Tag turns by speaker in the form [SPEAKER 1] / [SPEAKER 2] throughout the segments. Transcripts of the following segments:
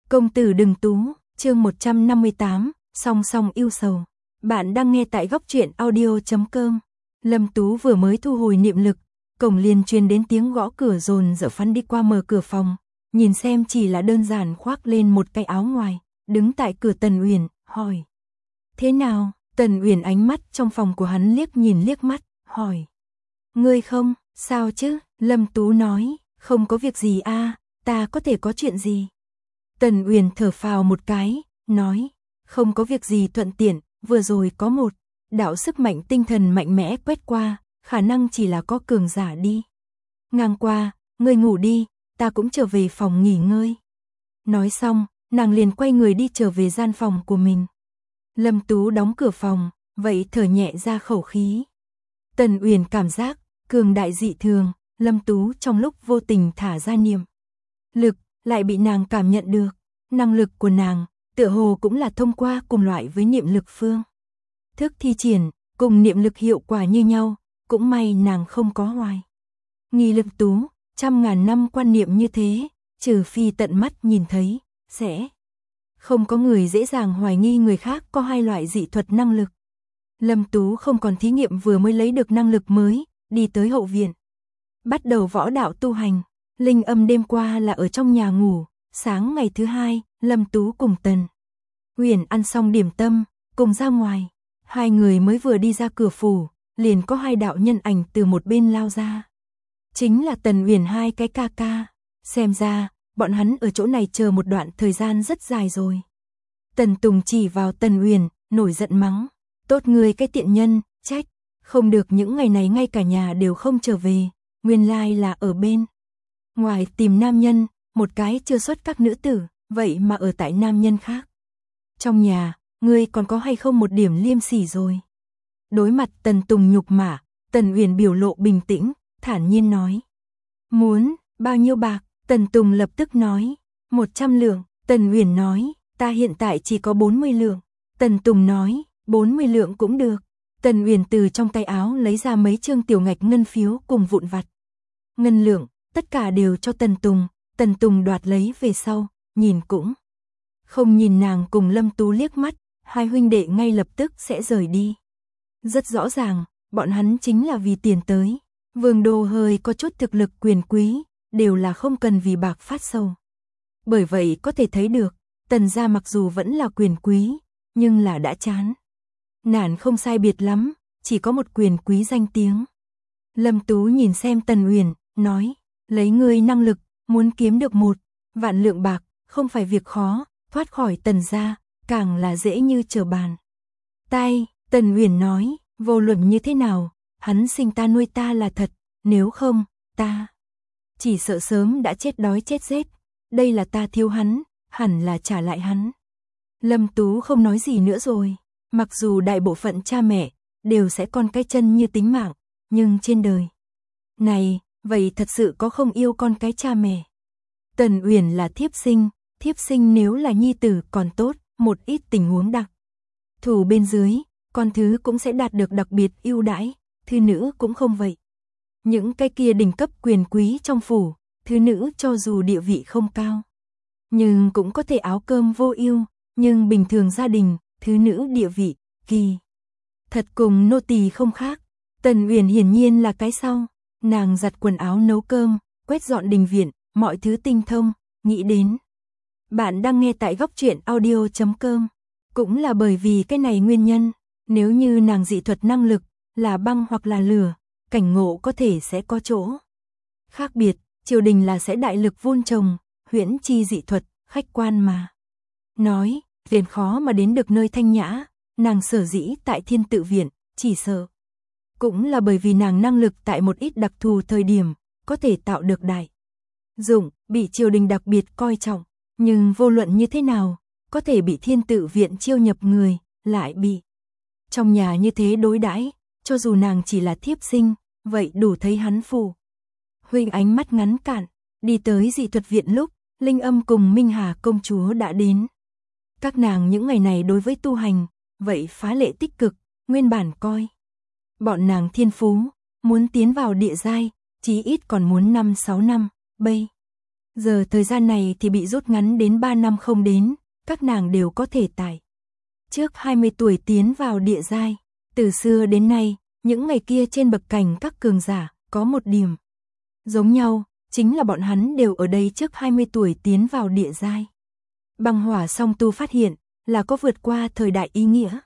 [SPEAKER 1] Công tử đừng tú, chương 158, song song yêu sầu. Bạn đang nghe tại góc truyện audio.com. Lâm Tú vừa mới thu hồi niệm lực, cổng liền truyền đến tiếng gõ cửa dồn dở phắn đi qua mở cửa phòng, nhìn xem chỉ là đơn giản khoác lên một cái áo ngoài, đứng tại cửa Tần Uyển, hỏi. Thế nào? Tần Uyển ánh mắt trong phòng của hắn liếc nhìn liếc mắt, hỏi. Ngươi không, sao chứ? Lâm Tú nói, không có việc gì a, ta có thể có chuyện gì? Tần Uyển thở phào một cái, nói, không có việc gì thuận tiện, vừa rồi có một đạo sức mạnh tinh thần mạnh mẽ quét qua, khả năng chỉ là có cường giả đi ngang qua, ngươi ngủ đi, ta cũng trở về phòng nghỉ ngơi. Nói xong, nàng liền quay người đi trở về gian phòng của mình. Lâm Tú đóng cửa phòng, vậy thở nhẹ ra khẩu khí. Tần Uyển cảm giác cường đại dị thường, Lâm Tú trong lúc vô tình thả ra niệm lực, lại bị nàng cảm nhận được. Năng lực của nàng, tựa hồ cũng là thông qua cùng loại với niệm lực phương thức thi triển, cùng niệm lực hiệu quả như nhau, cũng may nàng không có hoài nghi Lâm Tú, trăm ngàn năm quan niệm như thế, trừ phi tận mắt nhìn thấy, sẽ không có người dễ dàng hoài nghi người khác có hai loại dị thuật năng lực. Lâm Tú không còn thí nghiệm vừa mới lấy được năng lực mới, đi tới hậu viện, bắt đầu võ đạo tu hành. Linh Âm đêm qua là ở trong nhà ngủ, sáng ngày thứ hai, Lâm Tú cùng Tần Uyển ăn xong điểm tâm, cùng ra ngoài. Hai người mới vừa đi ra cửa phủ, liền có hai đạo nhân ảnh từ một bên lao ra. Chính là Tần Uyển hai cái ca ca. Xem ra, bọn hắn ở chỗ này chờ một đoạn thời gian rất dài rồi. Tần Tùng chỉ vào Tần Uyển, nổi giận mắng. Tốt ngươi cái tiện nhân, trách. Không được những ngày này ngay cả nhà đều không trở về. Nguyên lai là ở bên ngoài tìm nam nhân, một cái chưa xuất các nữ tử, vậy mà ở tại nam nhân khác. Trong nhà, ngươi còn có hay không một điểm liêm sỉ rồi? Đối mặt Tần Tùng nhục mạ, Tần Uyển biểu lộ bình tĩnh, thản nhiên nói. Muốn, bao nhiêu bạc? Tần Tùng lập tức nói. 100 lượng, Tần Uyển nói, ta hiện tại chỉ có 40 lượng. Tần Tùng nói, 40 lượng cũng được. Tần Uyển từ trong tay áo lấy ra mấy trương tiểu ngạch ngân phiếu cùng vụn vặt ngân lượng, tất cả đều cho Tần Tùng. Tần Tùng đoạt lấy về sau, nhìn cũng không nhìn nàng cùng Lâm Tú liếc mắt, hai huynh đệ ngay lập tức sẽ rời đi. Rất rõ ràng, bọn hắn chính là vì tiền tới. Vương đô hơi có chút thực lực quyền quý, đều là không cần vì bạc phát sầu. Bởi vậy có thể thấy được, Tần gia mặc dù vẫn là quyền quý, nhưng là đã chán nản không sai biệt lắm, chỉ có một quyền quý danh tiếng. Lâm Tú nhìn xem Tần Uyển, nói, lấy ngươi năng lực, muốn kiếm được 1 vạn lượng bạc, không phải việc khó, thoát khỏi Tần gia, càng là dễ như trở bàn tay. Tần Uyển nói, vô luận như thế nào, hắn sinh ta nuôi ta là thật, nếu không, ta chỉ sợ sớm đã chết đói chết rét, đây là ta thiếu hắn, hẳn là trả lại hắn. Lâm Tú không nói gì nữa rồi, mặc dù đại bộ phận cha mẹ đều sẽ con cái chân như tính mạng, nhưng trên đời này, vậy thật sự có không yêu con cái cha mẹ. Tần Uyển là thiếp sinh nếu là nhi tử còn tốt, một ít tình huống đặc thù bên dưới, con thứ cũng sẽ đạt được đặc biệt ưu đãi, thư nữ cũng không vậy. Những cái kia đỉnh cấp quyền quý trong phủ, thư nữ cho dù địa vị không cao, nhưng cũng có thể áo cơm vô ưu, nhưng bình thường gia đình, thư nữ địa vị, kỳ thật cùng nô tỳ không khác. Tần Uyển hiển nhiên là cái sau, nàng giặt quần áo nấu cơm, quét dọn đình viện, mọi thứ tinh thông, nghĩ đến. Bạn đang nghe tại góc truyện audio.com, cũng là bởi vì cái này nguyên nhân, nếu như nàng dị thuật năng lực, là băng hoặc là lửa, cảnh ngộ có thể sẽ có chỗ khác biệt, triều đình là sẽ đại lực vun trồng, huyễn chi dị thuật, khách quan mà nói, liền khó mà đến được nơi thanh nhã, nàng sở dĩ tại Thiên Tự Viện, chỉ sợ cũng là bởi vì nàng năng lực tại một ít đặc thù thời điểm, có thể tạo được đại dụng, bị triều đình đặc biệt coi trọng, nhưng vô luận như thế nào, có thể bị Thiên Tự Viện chiêu nhập người, lại bị trong nhà như thế đối đãi, cho dù nàng chỉ là thiếp sinh, vậy đủ thấy hắn phù huynh ánh mắt ngắn cạn. Đi tới dị thuật viện lúc, Linh Âm cùng Minh Hà công chúa đã đến. Các nàng những ngày này đối với tu hành, vậy phá lệ tích cực, nguyên bản coi bọn nàng thiên phú, muốn tiến vào địa giai, chí ít còn muốn 5-6 năm, bây Giờ thời gian này thì bị rút ngắn đến 3 năm không đến, các nàng đều có thể tại trước 20 tuổi tiến vào địa giai. Từ xưa đến nay, những ngày kia trên bậc cảnh các cường giả, có một điểm giống nhau, chính là bọn hắn đều ở đây trước 20 tuổi tiến vào địa giai. Băng hỏa song tu phát hiện, là có vượt qua thời đại ý nghĩa.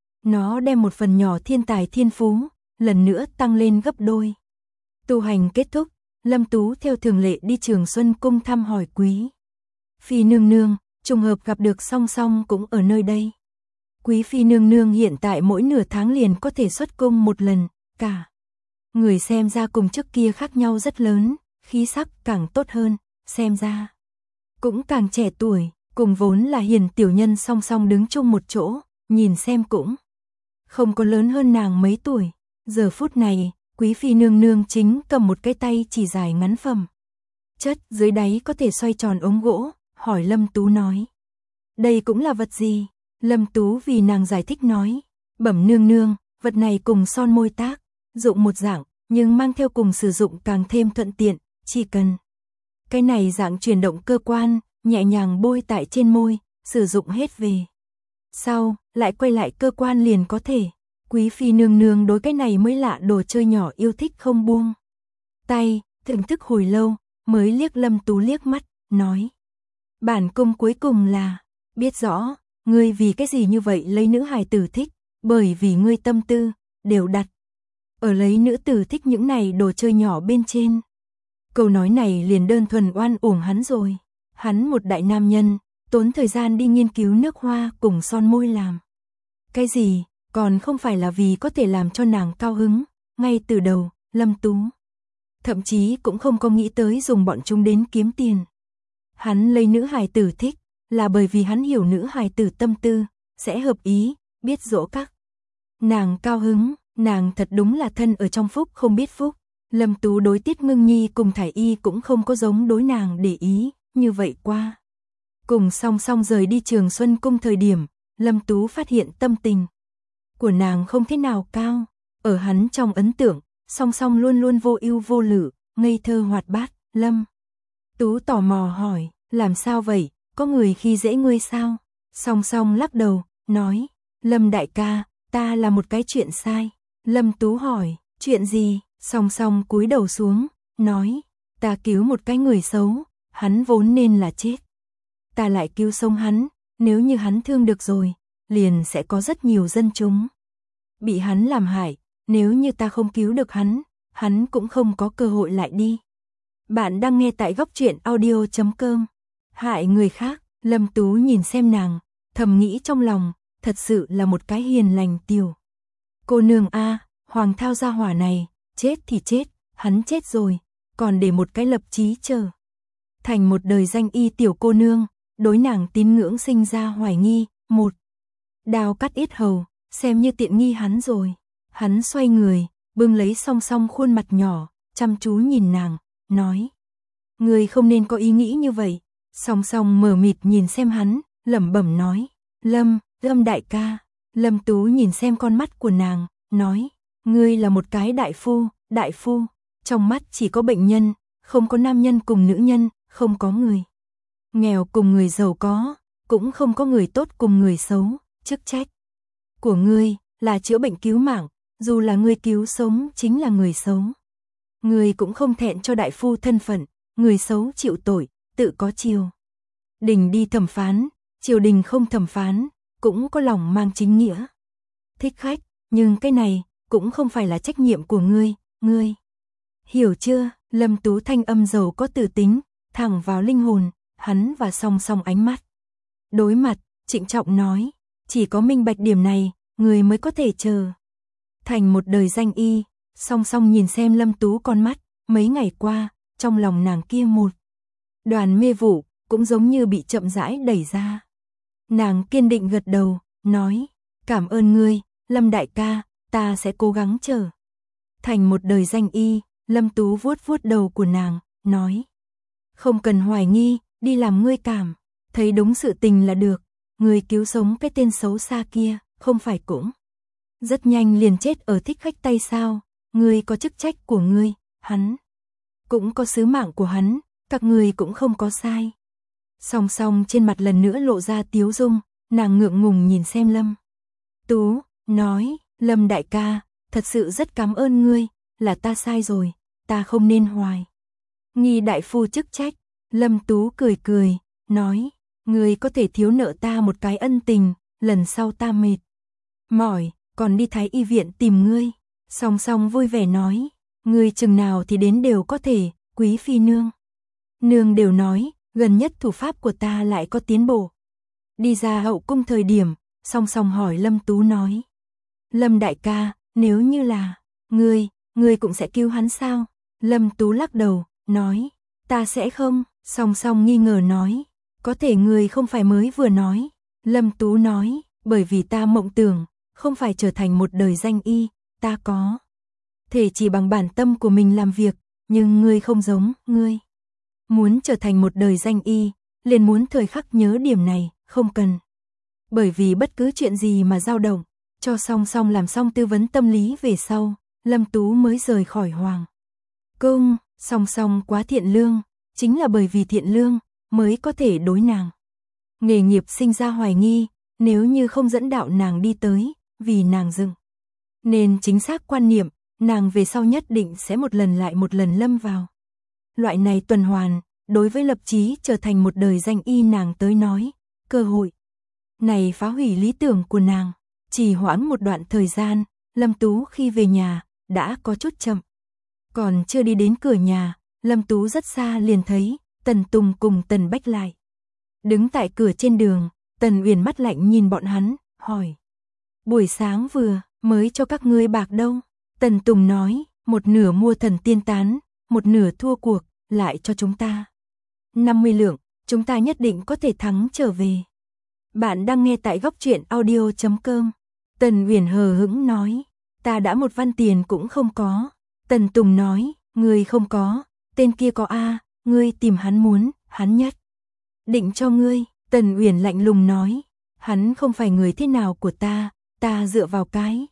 [SPEAKER 1] Nó đem một phần nhỏ thiên tài thiên phú, lần nữa tăng lên gấp đôi. Tu hành kết thúc, Lâm Tú theo thường lệ đi Trường Xuân Cung thăm hỏi Quý Phi nương nương, trùng hợp gặp được Song Song cũng ở nơi đây. Quý Phi nương nương hiện tại mỗi nửa tháng liền có thể xuất cung một lần, cả người xem ra cùng trước kia khác nhau rất lớn, khí sắc càng tốt hơn, xem ra cũng càng trẻ tuổi, cùng vốn là hiền tiểu nhân song song đứng chung một chỗ, nhìn xem cũng không có lớn hơn nàng mấy tuổi. Giờ phút này, Quý Phi nương nương chính cầm một cái tay chỉ dài ngắn phẩm chất, dưới đáy có thể xoay tròn ống gỗ, hỏi Lâm Tú nói. Đây cũng là vật gì? Lâm Tú vì nàng giải thích nói. Bẩm nương nương, vật này cùng son môi tác dụng một dạng, nhưng mang theo cùng sử dụng càng thêm thuận tiện, chỉ cần cái này dạng chuyển động cơ quan, nhẹ nhàng bôi tại trên môi, sử dụng hết về sau, lại quay lại cơ quan liền có thể. Quý Phi nương nương đối cái này mới lạ đồ chơi nhỏ yêu thích không buông tay, thưởng thức hồi lâu, mới liếc Lâm Tú liếc mắt, nói. Bản cung cuối cùng là, biết rõ, ngươi vì cái gì như vậy lấy nữ hài tử thích, bởi vì ngươi tâm tư, đều đặt ở lấy nữ tử thích những này đồ chơi nhỏ bên trên. Câu nói này liền đơn thuần oan uổng hắn rồi. Hắn một đại nam nhân, tốn thời gian đi nghiên cứu nước hoa cùng son môi làm cái gì, còn không phải là vì có thể làm cho nàng cao hứng. Ngay từ đầu, Lâm Tú thậm chí cũng không có nghĩ tới dùng bọn chúng đến kiếm tiền. Hắn lấy nữ hài tử thích, là bởi vì hắn hiểu nữ hài tử tâm tư, sẽ hợp ý, biết dỗ các nàng cao hứng. Nàng thật đúng là thân ở trong phúc không biết phúc. Lâm Tú đối Tiết Ngưng Nhi cùng Thải Y cũng không có giống đối nàng để ý, như vậy qua. Cùng Song Song rời đi Trường Xuân Cung thời điểm, Lâm Tú phát hiện tâm tình của nàng không thế nào cao. Ở hắn trong ấn tượng, Song Song luôn luôn vô ưu vô lự, ngây thơ hoạt bát. Lâm Tú tò mò hỏi, làm sao vậy, có người khi dễ ngươi sao? Song Song lắc đầu, nói, Lâm đại ca, ta là một cái chuyện sai. Lâm Tú hỏi, chuyện gì? Song Song cúi đầu xuống, nói, ta cứu một cái người xấu, hắn vốn nên là chết. Ta lại cứu sống hắn, nếu như hắn thương được rồi, liền sẽ có rất nhiều dân chúng bị hắn làm hại, nếu như ta không cứu được hắn, hắn cũng không có cơ hội lại đi. Bạn đang nghe tại Góc Truyện Audio.com. Hại người khác, Lâm Tú nhìn xem nàng, thầm nghĩ trong lòng, thật sự là một cái hiền lành tiểu cô nương a. Hoàng Thao gia hỏa này, chết thì chết, hắn chết rồi, còn để một cái lập chí chờ thành một đời danh y tiểu cô nương, đối nàng tín ngưỡng sinh ra hoài nghi. Một đao cắt yết hầu, xem như tiện nghi hắn rồi. Hắn xoay người, bưng lấy Song Song khuôn mặt nhỏ, chăm chú nhìn nàng, nói, ngươi không nên có ý nghĩ như vậy. Song Song mờ mịt nhìn xem hắn, lẩm bẩm nói, Lâm đại ca. Lâm Tú nhìn xem con mắt của nàng, nói, ngươi là một cái đại phu, trong mắt chỉ có bệnh nhân, không có nam nhân cùng nữ nhân, không có người nghèo cùng người giàu có, cũng không có người tốt cùng người xấu. Chức trách của ngươi là chữa bệnh cứu mạng, dù là ngươi cứu sống chính là người xấu, ngươi cũng không thẹn cho đại phu thân phận. Người xấu chịu tội, tự có triều đình đi thẩm phán, triều đình không thẩm phán, cũng có lòng mang chính nghĩa thích khách, nhưng cái này cũng không phải là trách nhiệm của ngươi hiểu chưa? Lâm Tú thanh âm giàu có tự tính, thẳng vào linh hồn. Hắn và Song Song ánh mắt đối mặt, trịnh trọng nói, chỉ có minh bạch điểm này, người mới có thể chờ thành một đời danh y. Song Song nhìn xem Lâm Tú con mắt, mấy ngày qua, trong lòng nàng kia một đoàn mê vụ, cũng giống như bị chậm rãi đẩy ra. Nàng kiên định gật đầu, nói, cảm ơn ngươi, Lâm đại ca, ta sẽ cố gắng trở thành một đời danh y. Lâm Tú vuốt vuốt đầu của nàng, nói, không cần hoài nghi, đi làm ngươi cảm thấy đúng sự tình là được. Ngươi cứu sống cái tên xấu xa kia, không phải cũng rất nhanh liền chết ở thích khách tay sao? Ngươi có chức trách của ngươi, hắn cũng có sứ mạng của hắn, các ngươi cũng không có sai. Song Song trên mặt lần nữa lộ ra tiếu dung, nàng ngượng ngùng nhìn xem Lâm Tú, nói, Lâm đại ca, thật sự rất cảm ơn ngươi, là ta sai rồi, ta không nên hoài nghi đại phu chức trách. Lâm Tú cười cười, nói, ngươi có thể thiếu nợ ta một cái ân tình, lần sau ta mệt mỏi, còn đi Thái y viện tìm ngươi. Song Song vui vẻ nói, ngươi chừng nào thì đến đều có thể, quý phi nương. Nương đều nói, gần nhất thủ pháp của ta lại có tiến bộ. Đi ra hậu cung thời điểm, Song Song hỏi Lâm Tú nói, Lâm đại ca, nếu như là ngươi cũng sẽ cứu hắn sao? Lâm Tú lắc đầu, nói, ta sẽ không. Song Song nghi ngờ nói, có thể ngươi không phải mới vừa nói. Lâm Tú nói, bởi vì ta mộng tưởng, không phải trở thành một đời danh y, ta có thể chỉ bằng bản tâm của mình làm việc, nhưng ngươi không giống, ngươi muốn trở thành một đời danh y, liền muốn thời khắc nhớ điểm này, không cần bởi vì bất cứ chuyện gì mà dao động. Cho Song Song làm xong tư vấn tâm lý về sau, Lâm Tú mới rời khỏi hoàng cung. Song Song quá thiện lương, chính là bởi vì thiện lương mới có thể đối nàng nghề nghiệp sinh ra hoài nghi, nếu như không dẫn đạo nàng đi tới, vì nàng dựng nên chính xác quan niệm, nàng về sau nhất định sẽ một lần lại một lần lâm vào loại này tuần hoàn. Đối với lập chí trở thành một đời danh y nàng tới nói, cơ hội này phá hủy lý tưởng của nàng. Chỉ hoãn một đoạn thời gian, Lâm Tú khi về nhà, đã có chút chậm. Còn chưa đi đến cửa nhà, Lâm Tú rất xa liền thấy Tần Tùng cùng Tần Bách lại đứng tại cửa trên đường. Tần Uyển mắt lạnh nhìn bọn hắn, hỏi, buổi sáng vừa mới cho các ngươi bạc đâu? Tần Tùng nói, một nửa mua thần tiên tán, một nửa thua cuộc, lại cho chúng ta 50 lượng, chúng ta nhất định có thể thắng trở về. Bạn đang nghe tại góc truyện audio.com. Tần Uyển hờ hững nói, ta đã một văn tiền cũng không có. Tần Tùng nói, ngươi không có, tên kia có a, ngươi tìm hắn muốn, hắn nhất định cho ngươi. Tần Uyển lạnh lùng nói, hắn không phải người thế nào của ta dựa vào cái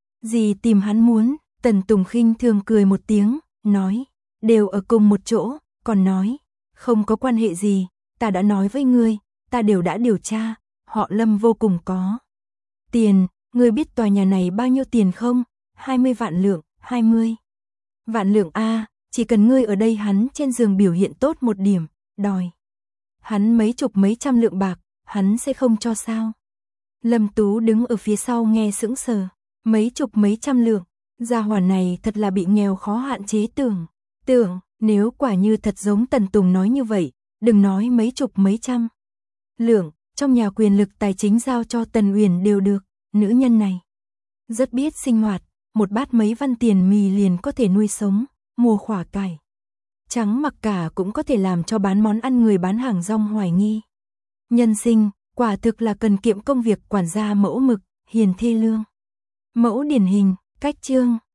[SPEAKER 1] gì tìm hắn muốn? Tần Tùng khinh thường cười một tiếng, nói, đều ở cùng một chỗ, còn nói, không có quan hệ gì, ta đã nói với ngươi, ta đều đã điều tra, họ Lâm vô cùng có tiền, ngươi biết tòa nhà này bao nhiêu tiền không? 20 vạn lượng, 20 vạn lượng a, chỉ cần ngươi ở đây hắn trên giường biểu hiện tốt một điểm, đòi hắn mấy chục mấy trăm lượng bạc, hắn sẽ không cho sao? Lâm Tú đứng ở phía sau nghe sững sờ, mấy chục mấy trăm lượng, gia hỏa này thật là bị nghèo khó hạn chế tưởng, nếu quả như thật giống Tần Tùng nói như vậy, đừng nói mấy chục mấy trăm lượng, trong nhà quyền lực tài chính giao cho Tần Uyển đều được. Nữ nhân này rất biết sinh hoạt, một bát mấy văn tiền mì liền có thể nuôi sống, mua quả cải trắng mặc cả cũng có thể làm cho bán món ăn người bán hàng rong hoài nghi. Nhân sinh, quả thực là cần kiệm công việc quản gia mẫu mực, hiền thê lương. Mẫu điển hình, cách chương